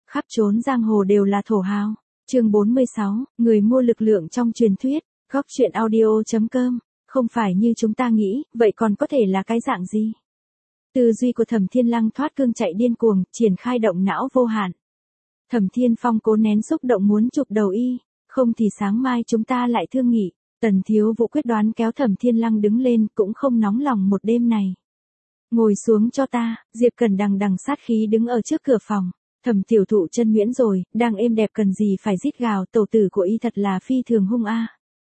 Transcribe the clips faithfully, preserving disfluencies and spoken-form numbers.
khắp trốn giang hồ đều là thổ hào. Chương bốn mươi sáu, người mua lực lượng trong truyền thuyết, góc truyện audio chấm com, không phải như chúng ta nghĩ, vậy còn có thể là cái dạng gì? Tư duy của Thẩm Thiên Lăng thoát cương chạy điên cuồng, triển khai động não vô hạn. Thẩm Thiên Phong cố nén xúc động muốn chụp đầu y, không thì sáng mai chúng ta lại thương nghị. Tần Thiếu Vũ quyết đoán kéo Thẩm Thiên Lăng đứng lên, cũng không nóng lòng một đêm này. Ngồi xuống cho ta, Diệp Cẩn đằng đằng sát khí đứng ở trước cửa phòng. Thẩm tiểu thụ chân nhuyễn rồi, đang êm đẹp cần gì phải rít gào, tổ tử của y thật là phi thường hung a.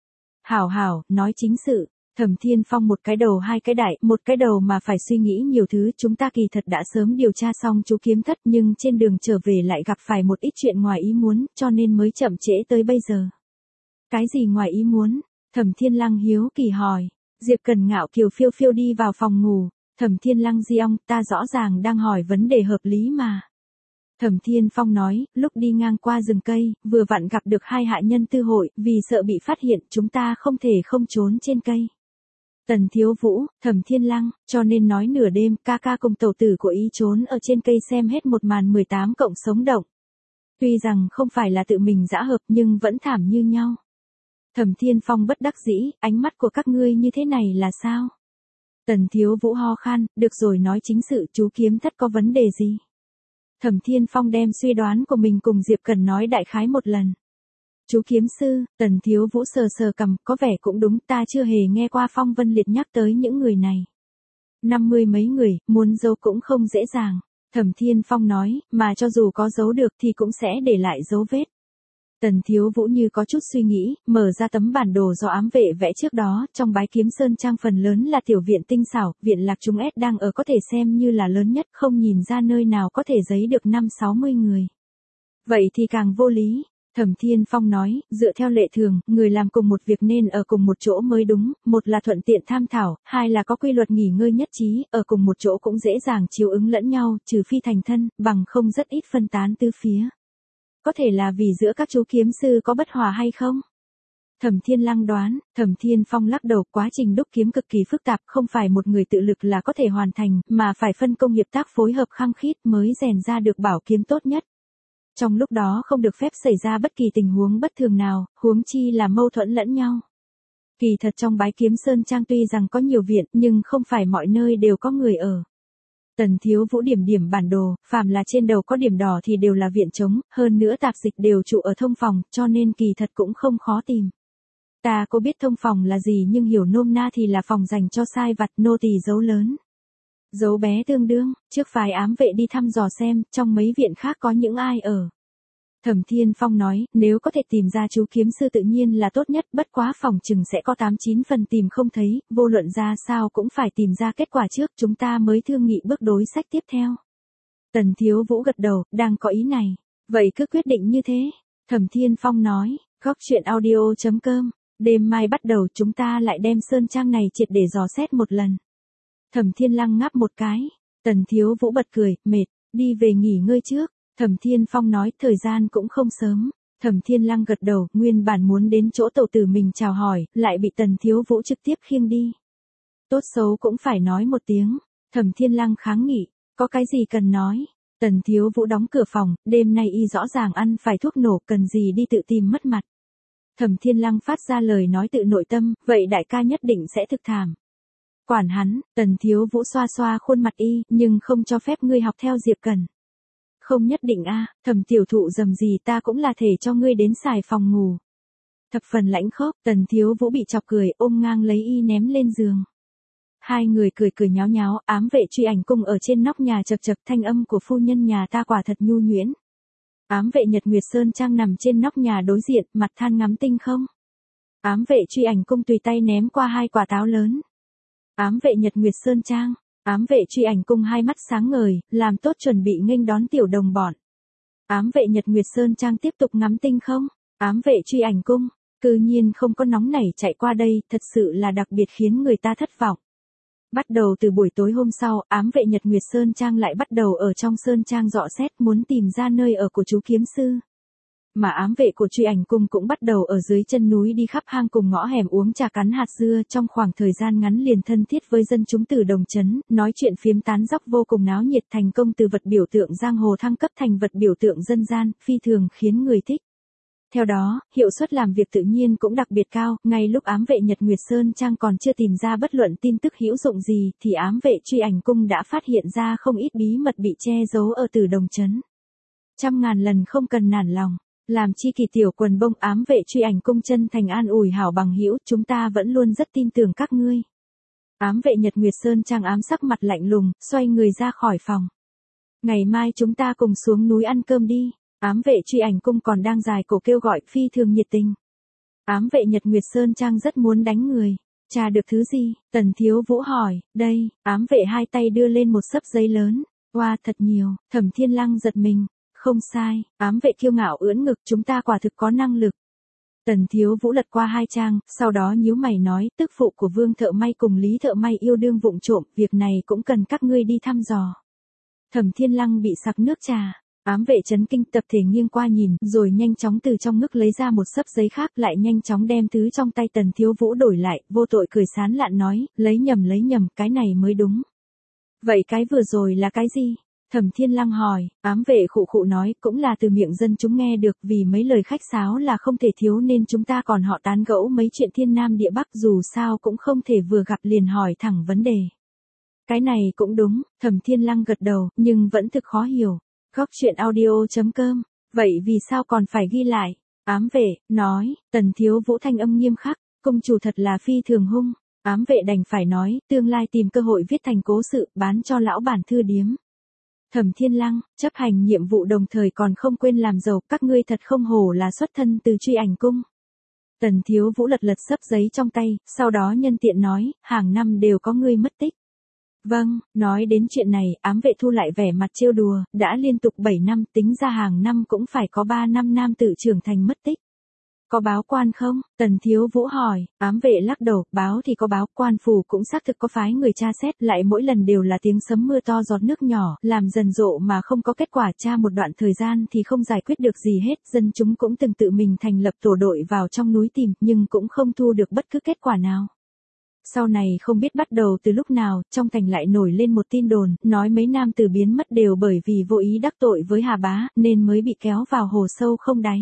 Hảo hảo, nói chính sự. Thẩm Thiên Phong một cái đầu hai cái đại, một cái đầu mà phải suy nghĩ nhiều thứ, chúng ta kỳ thật đã sớm điều tra xong chú kiếm thất nhưng trên đường trở về lại gặp phải một ít chuyện ngoài ý muốn, cho nên mới chậm trễ tới bây giờ. Cái gì ngoài ý muốn? Thẩm Thiên Lăng hiếu kỳ hỏi. Diệp Cẩn ngạo kiều phiêu phiêu đi vào phòng ngủ. Thẩm Thiên Lăng di ong, ta rõ ràng đang hỏi vấn đề hợp lý mà. Thẩm Thiên Phong nói, lúc đi ngang qua rừng cây, vừa vặn gặp được hai hạ nhân tư hội, vì sợ bị phát hiện, chúng ta không thể không trốn trên cây. Tần Thiếu Vũ, Thẩm Thiên Lăng, cho nên nói nửa đêm, ca ca cùng tẩu tử của ý trốn ở trên cây xem hết một màn mười tám cộng sống động. Tuy rằng không phải là tự mình dã hợp nhưng vẫn thảm như nhau. Thẩm Thiên Phong bất đắc dĩ, ánh mắt của các ngươi như thế này là sao? Tần Thiếu Vũ ho khan, được rồi nói chính sự, chú kiếm thất có vấn đề gì? Thẩm Thiên Phong đem suy đoán của mình cùng Diệp Cẩn nói đại khái một lần. Chú kiếm sư, Tần Thiếu Vũ sờ sờ cằm, có vẻ cũng đúng, ta chưa hề nghe qua Phong Vân Liệt nhắc tới những người này. Năm mươi mấy người, muốn giấu cũng không dễ dàng. Thẩm Thiên Phong nói, mà cho dù có giấu được thì cũng sẽ để lại dấu vết. Tần Thiếu Vũ như có chút suy nghĩ, mở ra tấm bản đồ do ám vệ vẽ trước đó, trong Bái Kiếm Sơn trang phần lớn là tiểu viện tinh xảo, viện Lạc Trung S đang ở có thể xem như là lớn nhất, không nhìn ra nơi nào có thể giấy được năm sáu mươi người. Vậy thì càng vô lý. Thẩm Thiên Phong nói, dựa theo lệ thường, người làm cùng một việc nên ở cùng một chỗ mới đúng, một là thuận tiện tham thảo, hai là có quy luật nghỉ ngơi nhất trí, ở cùng một chỗ cũng dễ dàng chiếu ứng lẫn nhau, trừ phi thành thân, bằng không rất ít phân tán tứ phía. Có thể là vì giữa các chú kiếm sư có bất hòa hay không? Thẩm Thiên Lăng đoán, Thẩm Thiên Phong lắc đầu, quá trình đúc kiếm cực kỳ phức tạp, không phải một người tự lực là có thể hoàn thành, mà phải phân công hiệp tác phối hợp khăng khít mới rèn ra được bảo kiếm tốt nhất. Trong lúc đó không được phép xảy ra bất kỳ tình huống bất thường nào, huống chi là mâu thuẫn lẫn nhau. Kỳ thật trong Bái Kiếm Sơn trang tuy rằng có nhiều viện, nhưng không phải mọi nơi đều có người ở. Tần Thiếu Vũ điểm điểm bản đồ, phàm là trên đầu có điểm đỏ thì đều là viện trống, hơn nữa tạp dịch đều trụ ở thông phòng, cho nên kỳ thật cũng không khó tìm. Ta có biết thông phòng là gì nhưng hiểu nôm na thì là phòng dành cho sai vặt, nô tỳ dấu lớn. Dấu bé tương đương, trước phái ám vệ đi thăm dò xem, trong mấy viện khác có những ai ở. Thẩm Thiên Phong nói, nếu có thể tìm ra chú kiếm sư tự nhiên là tốt nhất, bất quá phòng chừng sẽ có tám chín phần tìm không thấy, vô luận ra sao cũng phải tìm ra kết quả trước, chúng ta mới thương nghị bước đối sách tiếp theo. Tần Thiếu Vũ gật đầu, đang có ý này. Vậy cứ quyết định như thế. Thẩm Thiên Phong nói, góc truyện audio chấm com, đêm mai bắt đầu chúng ta lại đem sơn trang này triệt để dò xét một lần. Thẩm Thiên Lăng ngáp một cái. Tần Thiếu Vũ bật cười, mệt, đi về nghỉ ngơi trước. Thẩm Thiên Phong nói, thời gian cũng không sớm. Thẩm Thiên Lăng gật đầu, nguyên bản muốn đến chỗ tẩu tử mình chào hỏi, lại bị Tần Thiếu Vũ trực tiếp khiêng đi. Tốt xấu cũng phải nói một tiếng. Thẩm Thiên Lăng kháng nghị, có cái gì cần nói. Tần Thiếu Vũ đóng cửa phòng, đêm nay y rõ ràng ăn phải thuốc nổ, cần gì đi tự tìm mất mặt. Thẩm Thiên Lăng phát ra lời nói tự nội tâm, vậy đại ca nhất định sẽ thực thảm. Quản hắn, Tần Thiếu Vũ xoa xoa khuôn mặt y, nhưng không cho phép ngươi học theo Diệp Cẩn. Không nhất định a, Thẩm tiểu thụ dầm gì ta cũng là thể cho ngươi đến xài phòng ngủ. Thập phần lãnh khốc, Tần Thiếu Vũ bị chọc cười, ôm ngang lấy y ném lên giường. Hai người cười cười nháo nháo, ám vệ truy ảnh cung ở trên nóc nhà chật chật, thanh âm của phu nhân nhà ta quả thật nhu nhuyễn. Ám vệ Nhật Nguyệt Sơn trang nằm trên nóc nhà đối diện, mặt than ngắm tinh không. Ám vệ truy ảnh cung tùy tay ném qua hai quả táo lớn. Ám vệ Nhật Nguyệt Sơn trang, ám vệ truy ảnh cung hai mắt sáng ngời, làm tốt chuẩn bị nghênh đón tiểu đồng bọn. Ám vệ Nhật Nguyệt Sơn trang tiếp tục ngắm tinh không. Ám vệ truy ảnh cung, cư nhiên không có nóng nảy chạy qua đây, thật sự là đặc biệt khiến người ta thất vọng. Bắt đầu từ buổi tối hôm sau, ám vệ Nhật Nguyệt Sơn trang lại bắt đầu ở trong sơn trang dọ xét, muốn tìm ra nơi ở của chú kiếm sư. mà ám vệ của Truy Ảnh Cung cũng bắt đầu ở dưới chân núi đi khắp hang cùng ngõ hẻm uống trà cắn hạt dưa, trong khoảng thời gian ngắn liền thân thiết với dân chúng Từ Đồng trấn, nói chuyện phiếm tán dóc vô cùng náo nhiệt, thành công từ vật biểu tượng giang hồ thăng cấp thành vật biểu tượng dân gian, phi thường khiến người thích. Theo đó, hiệu suất làm việc tự nhiên cũng đặc biệt cao, ngay lúc ám vệ Nhật Nguyệt Sơn Trang còn chưa tìm ra bất luận tin tức hữu dụng gì, thì ám vệ Truy Ảnh Cung đã phát hiện ra không ít bí mật bị che giấu ở Từ Đồng trấn. Trăm ngàn lần không cần nản lòng, làm chi kỳ tiểu quần bông, ám vệ Truy Ảnh Cung chân thành an ủi hảo bằng hữu, chúng ta vẫn luôn rất tin tưởng các ngươi. Ám vệ Nhật Nguyệt Sơn Trang ám sắc mặt lạnh lùng, xoay người ra khỏi phòng. Ngày mai chúng ta cùng xuống núi ăn cơm đi. Ám vệ Truy Ảnh Cung còn đang dài cổ kêu gọi, phi thường nhiệt tình. Ám vệ Nhật Nguyệt Sơn Trang rất muốn đánh người. Tra được thứ gì? Tần Thiếu Vũ hỏi. Đây, ám vệ hai tay đưa lên một xấp giấy lớn. Wow, thật nhiều. Thẩm Thiên Lăng giật mình. Không sai, ám vệ kiêu ngạo ưỡn ngực, chúng ta quả thực có năng lực. Tần Thiếu Vũ lật qua hai trang, sau đó nhíu mày nói, tức phụ của Vương thợ may cùng Lý thợ may yêu đương vụng trộm, việc này cũng cần các ngươi đi thăm dò. Thẩm Thiên Lăng bị sặc nước trà. Ám vệ chấn kinh, tập thể nghiêng qua nhìn, rồi nhanh chóng từ trong ngực lấy ra một xấp giấy khác, lại nhanh chóng đem thứ trong tay Tần Thiếu Vũ đổi lại, vô tội cười sán lạn nói, lấy nhầm lấy nhầm, cái này mới đúng. Vậy cái vừa rồi là cái gì? Thẩm Thiên Lăng hỏi. Ám vệ khụ khụ nói, cũng là từ miệng dân chúng nghe được, vì mấy lời khách sáo là không thể thiếu nên chúng ta còn họ tán gẫu mấy chuyện thiên nam địa bắc, dù sao cũng không thể vừa gặp liền hỏi thẳng vấn đề. Cái này cũng đúng, Thẩm Thiên Lăng gật đầu, nhưng vẫn thực khó hiểu. Góc truyện audio chấm com, vậy vì sao còn phải ghi lại? Ám vệ, nói, Tần Thiếu Vũ thanh âm nghiêm khắc, công chủ thật là phi thường hung. Ám vệ đành phải nói, tương lai tìm cơ hội viết thành cố sự, bán cho lão bản thư điếm. Thẩm Thiên Lăng, chấp hành nhiệm vụ đồng thời còn không quên làm giàu, các ngươi thật không hổ là xuất thân từ Truy Ảnh Cung. Tần Thiếu Vũ lật lật xấp giấy trong tay, sau đó nhân tiện nói, hàng năm đều có ngươi mất tích. Vâng, nói đến chuyện này, ám vệ thu lại vẻ mặt trêu đùa, đã liên tục bảy năm, tính ra hàng năm cũng phải có ba năm nam tử trưởng thành mất tích. Có báo quan không? Tần Thiếu Vũ hỏi. Ám vệ lắc đầu, báo thì có báo, quan phủ cũng xác thực có phái người tra xét, lại mỗi lần đều là tiếng sấm mưa to giọt nước nhỏ, làm dần dộ mà không có kết quả, tra một đoạn thời gian thì không giải quyết được gì hết, dân chúng cũng từng tự mình thành lập tổ đội vào trong núi tìm, nhưng cũng không thu được bất cứ kết quả nào. Sau này không biết bắt đầu từ lúc nào, trong thành lại nổi lên một tin đồn, nói mấy nam tử biến mất đều bởi vì vô ý đắc tội với Hà Bá, nên mới bị kéo vào hồ sâu không đáy.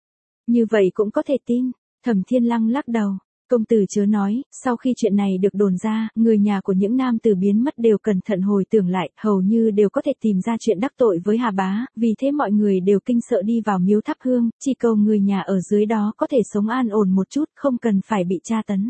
Như vậy cũng có thể tin. Thẩm Thiên Lăng lắc đầu. Công tử chớ nói, sau khi chuyện này được đồn ra, người nhà của những nam tử biến mất đều cẩn thận hồi tưởng lại, hầu như đều có thể tìm ra chuyện đắc tội với Hà Bá, vì thế mọi người đều kinh sợ đi vào miếu thắp hương, chỉ cầu người nhà ở dưới đó có thể sống an ổn một chút, không cần phải bị tra tấn.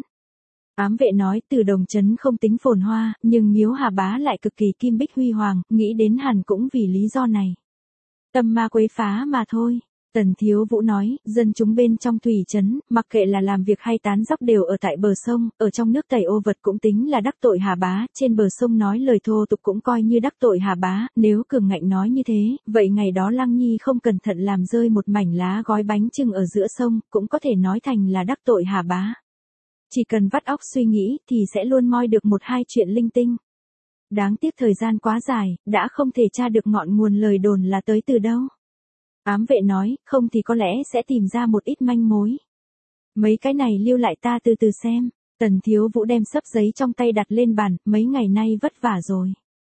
Ám vệ nói, Từ Đồng trấn không tính phồn hoa, nhưng miếu Hà Bá lại cực kỳ kim bích huy hoàng, nghĩ đến hẳn cũng vì lý do này. Tâm ma quấy phá mà thôi. Tần Thiếu Vũ nói, dân chúng bên trong thủy trấn, mặc kệ là làm việc hay tán dóc đều ở tại bờ sông, ở trong nước tẩy ô vật cũng tính là đắc tội Hà Bá, trên bờ sông nói lời thô tục cũng coi như đắc tội Hà Bá, nếu cường ngạnh nói như thế, vậy ngày đó Lăng Nhi không cẩn thận làm rơi một mảnh lá gói bánh chưng ở giữa sông, cũng có thể nói thành là đắc tội Hà Bá. Chỉ cần vắt óc suy nghĩ thì sẽ luôn moi được một hai chuyện linh tinh. Đáng tiếc thời gian quá dài, đã không thể tra được ngọn nguồn lời đồn là tới từ đâu. Ám vệ nói, không thì có lẽ sẽ tìm ra một ít manh mối. Mấy cái này lưu lại ta từ từ xem. Tần Thiếu Vũ đem xấp giấy trong tay đặt lên bàn, mấy ngày nay vất vả rồi.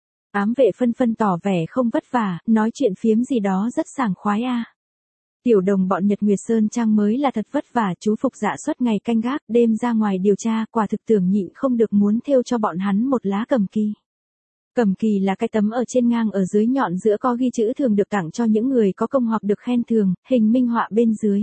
Ám vệ phân phân tỏ vẻ không vất vả, nói chuyện phiếm gì đó rất sảng khoái a. À. Tiểu đồng bọn Nhật Nguyệt Sơn Trang mới là thật vất vả, chú Phục Dạ suốt ngày canh gác, đêm ra ngoài điều tra, quả thực tưởng nhịn không được muốn thêu cho bọn hắn một lá cầm kỳ. Cầm kỳ là cái tấm ở trên ngang ở dưới nhọn giữa có ghi chữ thường được tặng cho những người có công hoặc được khen thường, hình minh họa bên dưới.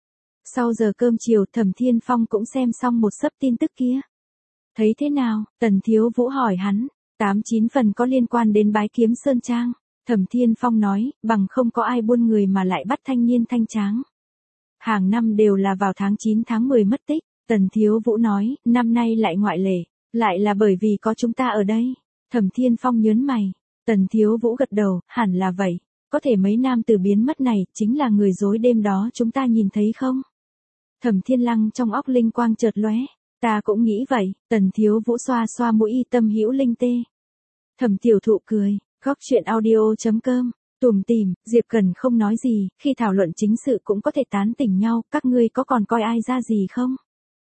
Sau giờ cơm chiều, Thẩm Thiên Phong cũng xem xong một xấp tin tức kia. Thấy thế nào? Tần Thiếu Vũ hỏi hắn. Tám chín phần có liên quan đến Bái Kiếm Sơn Trang. Thẩm Thiên Phong nói, bằng không có ai buôn người mà lại bắt thanh niên thanh tráng. Hàng năm đều là vào tháng chín tháng mười mất tích. Tần Thiếu Vũ nói, năm nay lại ngoại lệ, lại là bởi vì có chúng ta ở đây. Thẩm Thiên Phong nhớn mày. Tần Thiếu Vũ gật đầu, hẳn là vậy. Có thể mấy nam tử biến mất này, chính là người dối đêm đó chúng ta nhìn thấy không? Thẩm Thiên Lăng trong óc linh quang chợt lóe. Ta cũng nghĩ vậy. Tần Thiếu Vũ xoa xoa mũi y tâm hữu linh tê. Thẩm Tiểu Thụ cười. Góc truyện audio chấm com Tủm tỉm, Diệp Cần không nói gì, khi thảo luận chính sự cũng có thể tán tỉnh nhau, các ngươi có còn coi ai ra gì không?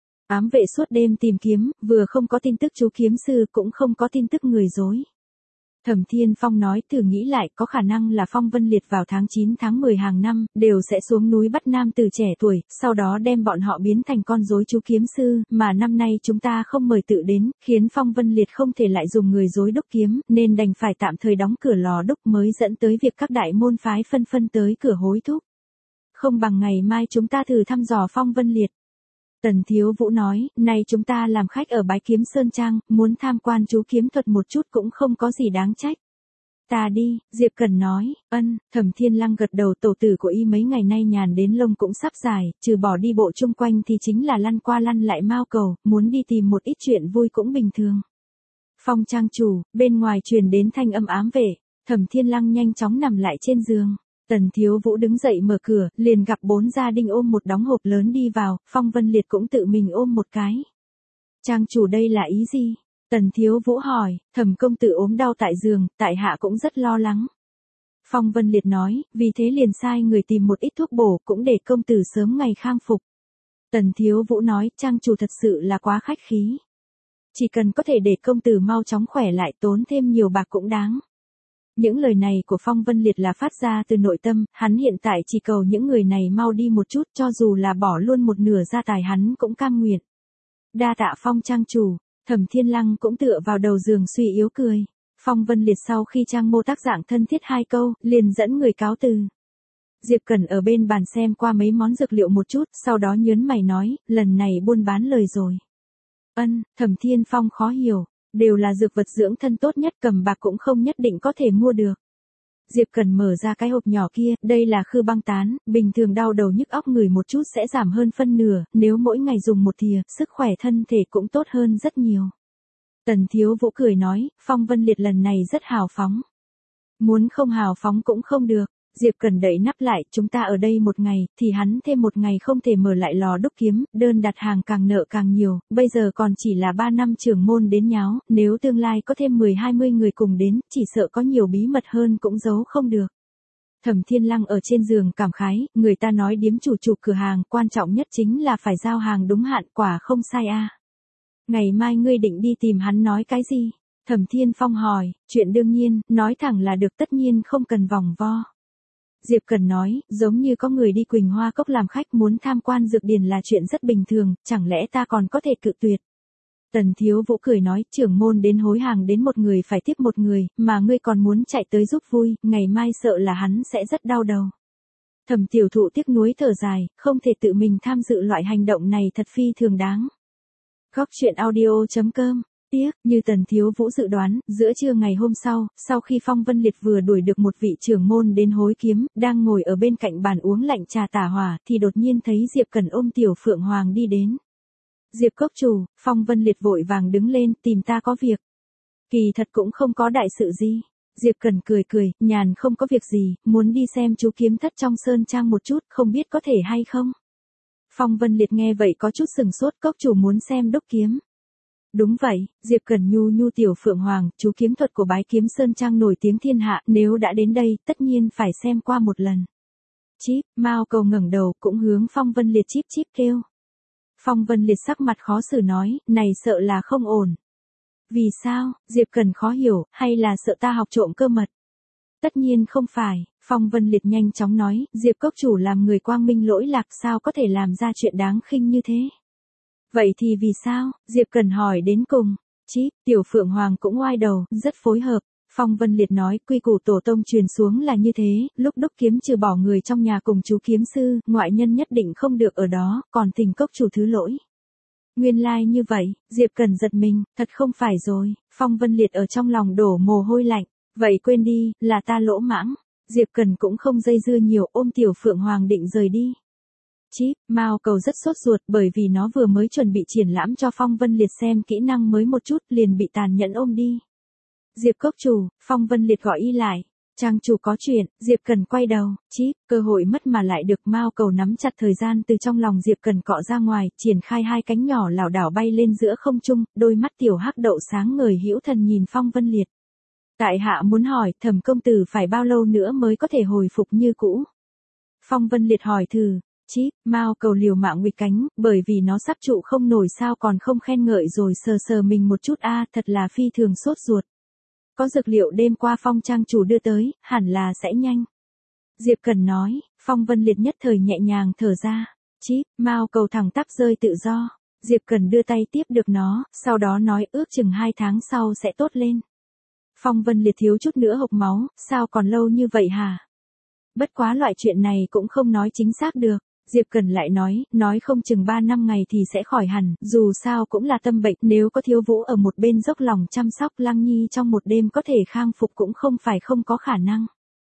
Ám vệ suốt đêm tìm kiếm, vừa không có tin tức chú kiếm sư cũng không có tin tức người dối. Thẩm Thiên Phong nói thử nghĩ lại có khả năng là Phong Vân Liệt vào tháng chín tháng mười hàng năm, đều sẽ xuống núi bắt nam từ trẻ tuổi, sau đó đem bọn họ biến thành con rối chú kiếm sư, mà năm nay chúng ta không mời tự đến, khiến Phong Vân Liệt không thể lại dùng người dối đúc kiếm, nên đành phải tạm thời đóng cửa lò đúc mới dẫn tới việc các đại môn phái phân phân tới cửa hối thúc. Không bằng ngày mai chúng ta thử thăm dò Phong Vân Liệt. Tần Thiếu Vũ nói, nay chúng ta làm khách ở Bái Kiếm Sơn Trang, muốn tham quan chú kiếm thuật một chút cũng không có gì đáng trách. Ta đi, Diệp Cần nói, ân, Thẩm Thiên Lăng gật đầu, tổ tử của y mấy ngày nay nhàn đến lông cũng sắp dài, trừ bỏ đi bộ chung quanh thì chính là lăn qua lăn lại mao cầu, muốn đi tìm một ít chuyện vui cũng bình thường. Phong trang chủ, bên ngoài truyền đến thanh âm ám vệ, Thẩm Thiên Lăng nhanh chóng nằm lại trên giường. Tần Thiếu Vũ đứng dậy mở cửa, liền gặp bốn gia đình ôm một đống hộp lớn đi vào, Phong Vân Liệt cũng tự mình ôm một cái. Trang chủ đây là ý gì? Tần Thiếu Vũ hỏi, Thẩm công tử ốm đau tại giường, tại hạ cũng rất lo lắng. Phong Vân Liệt nói, vì thế liền sai người tìm một ít thuốc bổ cũng để công tử sớm ngày khang phục. Tần Thiếu Vũ nói, trang chủ thật sự là quá khách khí. Chỉ cần có thể để công tử mau chóng khỏe lại tốn thêm nhiều bạc cũng đáng. Những lời này của Phong Vân Liệt là phát ra từ nội tâm, hắn hiện tại chỉ cầu những người này mau đi một chút, cho dù là bỏ luôn một nửa gia tài hắn cũng cam nguyện. Đa tạ Phong trang chủ, Thẩm Thiên Lăng cũng tựa vào đầu giường suy yếu cười. Phong Vân Liệt sau khi trang mô tác dạng thân thiết hai câu, liền dẫn người cáo từ. Diệp Cẩn ở bên bàn xem qua mấy món dược liệu một chút, sau đó nhớn mày nói, lần này buôn bán lời rồi. Ân, Thẩm Thiên Phong khó hiểu. Đều là dược vật dưỡng thân tốt nhất, cầm bạc cũng không nhất định có thể mua được. Diệp Cần mở ra cái hộp nhỏ kia, đây là khư băng tán, bình thường đau đầu nhức óc người một chút sẽ giảm hơn phân nửa, nếu mỗi ngày dùng một thìa, sức khỏe thân thể cũng tốt hơn rất nhiều. Tần Thiếu Vũ cười nói, Phong Vân Liệt lần này rất hào phóng. Muốn không hào phóng cũng không được. Diệp Cần đẩy nắp lại, chúng ta ở đây một ngày, thì hắn thêm một ngày không thể mở lại lò đúc kiếm, đơn đặt hàng càng nợ càng nhiều, bây giờ còn chỉ là ba năm trưởng môn đến nháo, nếu tương lai có thêm mười hai mươi người cùng đến, chỉ sợ có nhiều bí mật hơn cũng giấu không được. Thẩm Thiên Lăng ở trên giường cảm khái, người ta nói điếm chủ chủ cửa hàng, quan trọng nhất chính là phải giao hàng đúng hạn, quả không sai a. Ngày mai ngươi định đi tìm hắn nói cái gì? Thẩm Thiên Phong hỏi, chuyện đương nhiên, nói thẳng là được, tất nhiên không cần vòng vo. Diệp Cần nói, giống như có người đi Quỳnh Hoa Cốc làm khách muốn tham quan dược điển là chuyện rất bình thường, chẳng lẽ ta còn có thể cự tuyệt. Tần Thiếu Vũ cười nói, trưởng môn đến hối hàng đến một người phải tiếp một người, mà ngươi còn muốn chạy tới giúp vui, ngày mai sợ là hắn sẽ rất đau đầu. Thẩm Tiểu Thụ tiếc nuối thở dài, không thể tự mình tham dự loại hành động này thật phi thường đáng. Góc truyện audio chấm com. Tiếc, như Tần Thiếu Vũ dự đoán, giữa trưa ngày hôm sau, sau khi Phong Vân Liệt vừa đuổi được một vị trưởng môn đến hối kiếm, đang ngồi ở bên cạnh bàn uống lạnh trà tả hỏa, thì đột nhiên thấy Diệp Cần ôm Tiểu Phượng Hoàng đi đến. Diệp cốc chủ, Phong Vân Liệt vội vàng đứng lên, tìm ta có việc. Kỳ thật cũng không có đại sự gì. Diệp Cần cười cười, nhàn không có việc gì, muốn đi xem chú kiếm thất trong sơn trang một chút, không biết có thể hay không. Phong Vân Liệt nghe vậy có chút sừng sốt, cốc chủ muốn xem đúc kiếm. Đúng vậy, Diệp Cần nhu nhu Tiểu Phượng Hoàng, chú kiếm thuật của Bái Kiếm Sơn Trang nổi tiếng thiên hạ, nếu đã đến đây, tất nhiên phải xem qua một lần. Chíp, Mao Cầu ngẩng đầu, cũng hướng Phong Vân Liệt chíp chíp kêu. Phong Vân Liệt sắc mặt khó xử nói, này sợ là không ổn. Vì sao, Diệp Cần khó hiểu, hay là sợ ta học trộm cơ mật? Tất nhiên không phải, Phong Vân Liệt nhanh chóng nói, Diệp cốc chủ làm người quang minh lỗi lạc, sao có thể làm ra chuyện đáng khinh như thế? Vậy thì vì sao? Diệp Cần hỏi đến cùng. Chíp, Tiểu Phượng Hoàng cũng oai đầu, rất phối hợp. Phong Vân Liệt nói, quy củ tổ tông truyền xuống là như thế, lúc đúc kiếm trừ bỏ người trong nhà cùng chú kiếm sư, ngoại nhân nhất định không được ở đó, còn Tình cốc chủ thứ lỗi. Nguyên lai like như vậy, Diệp Cần giật mình, thật không phải rồi. Phong Vân Liệt ở trong lòng đổ mồ hôi lạnh. Vậy quên đi, là ta lỗ mãng. Diệp Cần cũng không dây dưa nhiều, ôm Tiểu Phượng Hoàng định rời đi. Chíp, Mao Cầu rất sốt ruột bởi vì nó vừa mới chuẩn bị triển lãm cho Phong Vân Liệt xem kỹ năng mới một chút, liền bị tàn nhẫn ôm đi. Diệp cốc chủ, Phong Vân Liệt gọi y lại. Trang chủ có chuyện, Diệp Cần quay đầu, chíp, cơ hội mất mà lại được. Mao Cầu nắm chặt thời gian từ trong lòng Diệp Cần cọ ra ngoài, triển khai hai cánh nhỏ lảo đảo bay lên giữa không trung, đôi mắt tiểu hắc đậu sáng ngời hữu thần nhìn Phong Vân Liệt. Tại hạ muốn hỏi, Thẩm công tử phải bao lâu nữa mới có thể hồi phục như cũ? Phong Vân Liệt hỏi thử. Chíp, Mao Cầu liều mạng nguỵt cánh, bởi vì nó sắp trụ không nổi sao còn không khen ngợi rồi sờ sờ mình một chút a, thật là phi thường sốt ruột. Có dược liệu đêm qua Phong trang chủ đưa tới, hẳn là sẽ nhanh. Diệp Cần nói. Phong Vân Liệt nhất thời nhẹ nhàng thở ra. Chíp, Mao Cầu thẳng tắp rơi tự do. Diệp Cần đưa tay tiếp được nó, sau đó nói ước chừng hai tháng sau sẽ tốt lên. Phong Vân Liệt thiếu chút nữa hộc máu, sao còn lâu như vậy hả? Bất quá loại chuyện này cũng không nói chính xác được. Diệp Cần lại nói, nói không chừng ba năm ngày thì sẽ khỏi hẳn, dù sao cũng là tâm bệnh, nếu có Thiếu Vũ ở một bên dốc lòng chăm sóc Lăng Nhi trong một đêm có thể khang phục cũng không phải không có khả năng.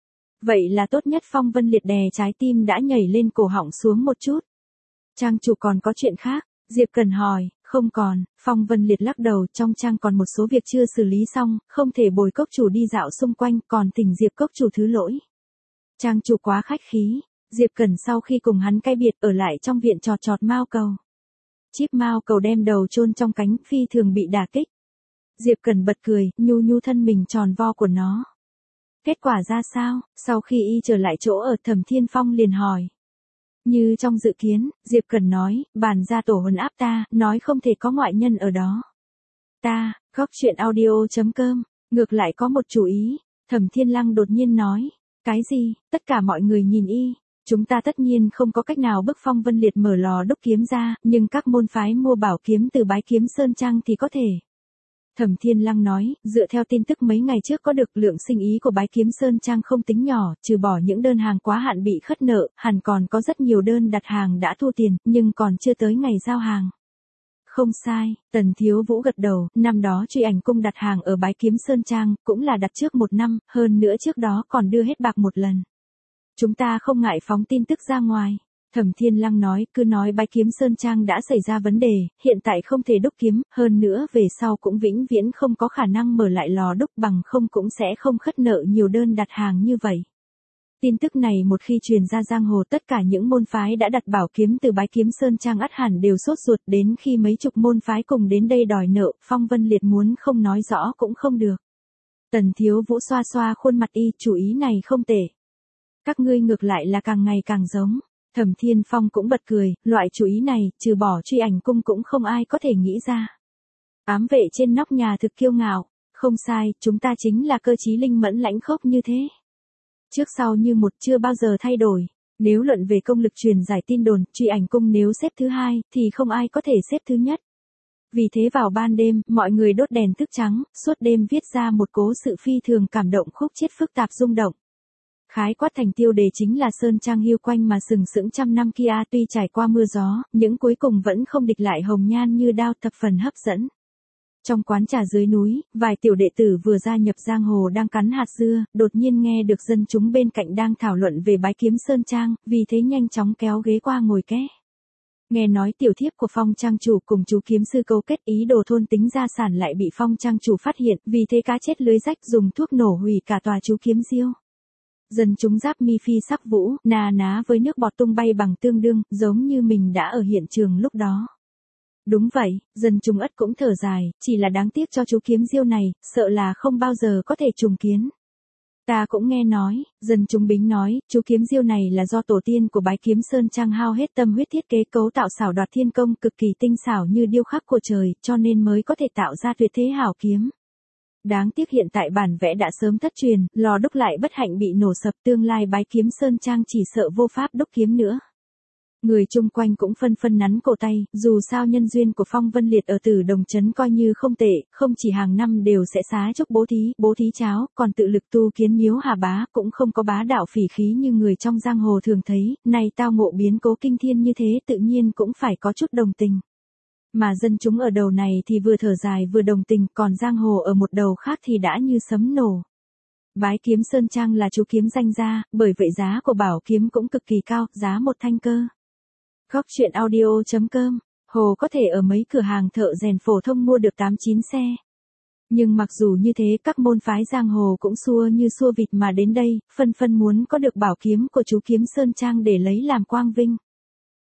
Vậy là tốt nhất. Phong Vân Liệt đè trái tim đã nhảy lên cổ họng xuống một chút. Trang chủ còn có chuyện khác? Diệp Cần hỏi. Không còn, Phong Vân Liệt lắc đầu, trong trang còn một số việc chưa xử lý xong, không thể bồi cốc chủ đi dạo xung quanh, còn thỉnh Diệp cốc chủ thứ lỗi. Trang chủ quá khách khí. Diệp Cần sau khi cùng hắn cai biệt ở lại trong viện trọt trọt Mao Cầu. Chíp, Mao Cầu đem đầu chôn trong cánh, phi thường bị đả kích. Diệp Cần bật cười, nhu nhu thân mình tròn vo của nó. Kết quả ra sao? Sau khi y trở lại chỗ ở, Thẩm Thiên Phong liền hỏi. Như trong dự kiến, Diệp Cần nói, bàn ra tổ huấn áp ta, nói không thể có ngoại nhân ở đó. Ta, góc truyện audio chấm com, ngược lại có một chủ ý. Thẩm Thiên Lăng đột nhiên nói. Cái gì? Tất cả mọi người nhìn y. Chúng ta tất nhiên không có cách nào bức Phong Vân Liệt mở lò đúc kiếm ra, nhưng các môn phái mua bảo kiếm từ Bái Kiếm Sơn Trang thì có thể. Thẩm Thiên Lăng nói, dựa theo tin tức mấy ngày trước có được, lượng sinh ý của Bái Kiếm Sơn Trang không tính nhỏ, trừ bỏ những đơn hàng quá hạn bị khất nợ, hẳn còn có rất nhiều đơn đặt hàng đã thu tiền, nhưng còn chưa tới ngày giao hàng. Không sai, Tần Thiếu Vũ gật đầu, năm đó Truy Ảnh Cung đặt hàng ở Bái Kiếm Sơn Trang, cũng là đặt trước một năm, hơn nữa trước đó còn đưa hết bạc một lần. Chúng ta không ngại phóng tin tức ra ngoài. Thẩm Thiên Lăng nói, cứ nói Bái Kiếm Sơn Trang đã xảy ra vấn đề, hiện tại không thể đúc kiếm, hơn nữa về sau cũng vĩnh viễn không có khả năng mở lại lò đúc, bằng không cũng sẽ không khất nợ nhiều đơn đặt hàng như vậy. Tin tức này một khi truyền ra giang hồ, tất cả những môn phái đã đặt bảo kiếm từ Bái Kiếm Sơn Trang ắt hẳn đều sốt ruột, đến khi mấy chục môn phái cùng đến đây đòi nợ, Phong Vân Liệt muốn không nói rõ cũng không được. Tần Thiếu Vũ xoa xoa khuôn mặt y, chủ ý này không tệ. Các ngươi ngược lại là càng ngày càng giống. Thẩm Thiên Phong cũng bật cười, loại chủ ý này, trừ bỏ Truy Ảnh Cung cũng không ai có thể nghĩ ra. Ám vệ trên nóc nhà thực kiêu ngạo. Không sai, chúng ta chính là cơ trí linh mẫn lãnh khốc như thế. Trước sau như một, chưa bao giờ thay đổi. Nếu luận về công lực truyền giải tin đồn, Truy Ảnh Cung nếu xếp thứ hai, thì không ai có thể xếp thứ nhất. Vì thế vào ban đêm, mọi người đốt đèn thức trắng, suốt đêm viết ra một cố sự phi thường cảm động, khúc chiết phức tạp rung động. Khái quát thành tiêu đề chính là Sơn Trang hiu quanh mà sừng sững trăm năm kia, tuy trải qua mưa gió, những cuối cùng vẫn không địch lại hồng nhan như đao, thập phần hấp dẫn. Trong quán trà dưới núi, vài tiểu đệ tử vừa gia nhập giang hồ đang cắn hạt dưa, đột nhiên nghe được dân chúng bên cạnh đang thảo luận về Bái Kiếm Sơn Trang, vì thế nhanh chóng kéo ghế qua ngồi ké. Nghe nói tiểu thiếp của Phong Trang chủ cùng chú kiếm sư cấu kết ý đồ thôn tính gia sản lại bị Phong Trang chủ phát hiện, vì thế cá chết lưới rách, dùng thuốc nổ hủy cả tòa chú kiếm diêu. Dân chúng giáp mi phi sắc vũ, nà ná với nước bọt tung bay bằng tương đương, giống như mình đã ở hiện trường lúc đó. Đúng vậy, dân chúng ất cũng thở dài, chỉ là đáng tiếc cho chú kiếm diêu này, sợ là không bao giờ có thể trùng kiến. Ta cũng nghe nói, dân chúng bính nói, chú kiếm diêu này là do tổ tiên của Bái Kiếm Sơn Trang hao hết tâm huyết thiết kế cấu tạo xảo đoạt thiên công, cực kỳ tinh xảo như điêu khắc của trời, cho nên mới có thể tạo ra tuyệt thế hảo kiếm. Đáng tiếc hiện tại bản vẽ đã sớm thất truyền, lò đúc lại bất hạnh bị nổ sập, tương lai Bái Kiếm Sơn Trang chỉ sợ vô pháp đúc kiếm nữa. Người chung quanh cũng phân phân nắn cổ tay, dù sao nhân duyên của Phong Vân Liệt ở Tử Đồng Trấn coi như không tệ, không chỉ hàng năm đều sẽ xá chúc bố thí, bố thí cháo, còn tự lực tu kiến miếu hà bá, cũng không có bá đạo phỉ khí như người trong giang hồ thường thấy, nay tao ngộ biến cố kinh thiên như thế tự nhiên cũng phải có chút đồng tình. Mà dân chúng ở đầu này thì vừa thở dài vừa đồng tình, còn giang hồ ở một đầu khác thì đã như sấm nổ. Bái Kiếm Sơn Trang là chú kiếm danh gia, bởi vậy giá của bảo kiếm cũng cực kỳ cao, giá một thanh cơ. Góc truyện audio chấm com, hồ có thể ở mấy cửa hàng thợ rèn phổ thông mua được tám chín xe. Nhưng mặc dù như thế, các môn phái giang hồ cũng xua như xua vịt mà đến đây, phân phân muốn có được bảo kiếm của chú kiếm Sơn Trang để lấy làm quang vinh.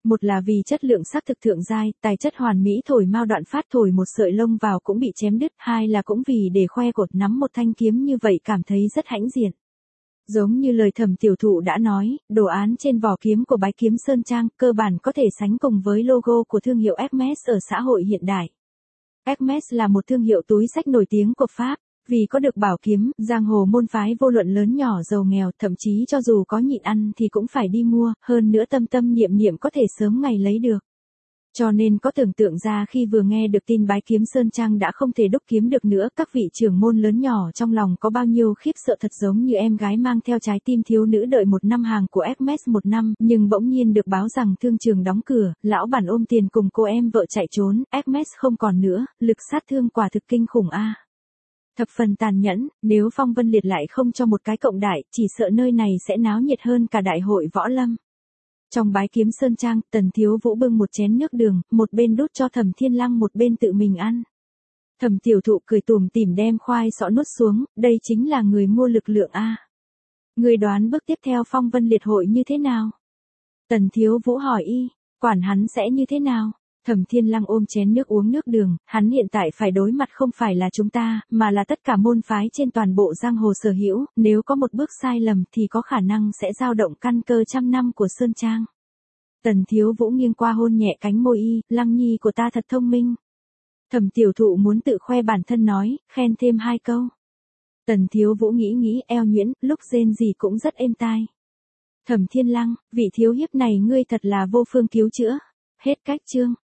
Một là vì chất lượng sắc thực thượng giai, tài chất hoàn mỹ thổi mau đoạn phát thổi một sợi lông vào cũng bị chém đứt, hai là cũng vì để khoe cột nắm một thanh kiếm như vậy cảm thấy rất hãnh diện. Giống như lời Thẩm tiểu thụ đã nói, đồ án trên vỏ kiếm của Bái Kiếm Sơn Trang cơ bản có thể sánh cùng với logo của thương hiệu Hermès ở xã hội hiện đại. Hermès là một thương hiệu túi xách nổi tiếng của Pháp. Vì có được bảo kiếm, giang hồ môn phái vô luận lớn nhỏ giàu nghèo, thậm chí cho dù có nhịn ăn thì cũng phải đi mua, hơn nữa tâm tâm niệm niệm có thể sớm ngày lấy được. Cho nên có tưởng tượng ra khi vừa nghe được tin Bái Kiếm Sơn Trang đã không thể đúc kiếm được nữa, các vị trưởng môn lớn nhỏ trong lòng có bao nhiêu khiếp sợ, thật giống như em gái mang theo trái tim thiếu nữ đợi một năm hàng của Hermès một năm, nhưng bỗng nhiên được báo rằng thương trường đóng cửa, lão bản ôm tiền cùng cô em vợ chạy trốn, Hermès không còn nữa, lực sát thương quả thực kinh khủng a. Thập phần tàn nhẫn, nếu Phong Vân Liệt lại không cho một cái cộng đại, chỉ sợ nơi này sẽ náo nhiệt hơn cả đại hội võ lâm. Trong Bái Kiếm Sơn Trang, Tần Thiếu Vũ bưng một chén nước đường, một bên đút cho Thẩm Thiên Lăng một bên tự mình ăn. Thẩm tiểu thụ cười tủm tỉm đem khoai sọ nuốt xuống, đây chính là người mua lực lượng a. Người đoán bước tiếp theo Phong Vân Liệt hội như thế nào? Tần Thiếu Vũ hỏi y, quản hắn sẽ như thế nào? Thẩm Thiên Lăng ôm chén nước uống nước đường, hắn hiện tại phải đối mặt không phải là chúng ta, mà là tất cả môn phái trên toàn bộ giang hồ sở hữu, nếu có một bước sai lầm thì có khả năng sẽ dao động căn cơ trăm năm của Sơn Trang. Tần Thiếu Vũ nghiêng qua hôn nhẹ cánh môi y, Lăng nhi của ta thật thông minh. Thẩm tiểu thụ muốn tự khoe bản thân nói, khen thêm hai câu. Tần Thiếu Vũ nghĩ nghĩ eo nhuyễn, lúc rên gì cũng rất êm tai. Thẩm Thiên Lăng, vị thiếu hiệp này ngươi thật là vô phương cứu chữa. Hết cách chương.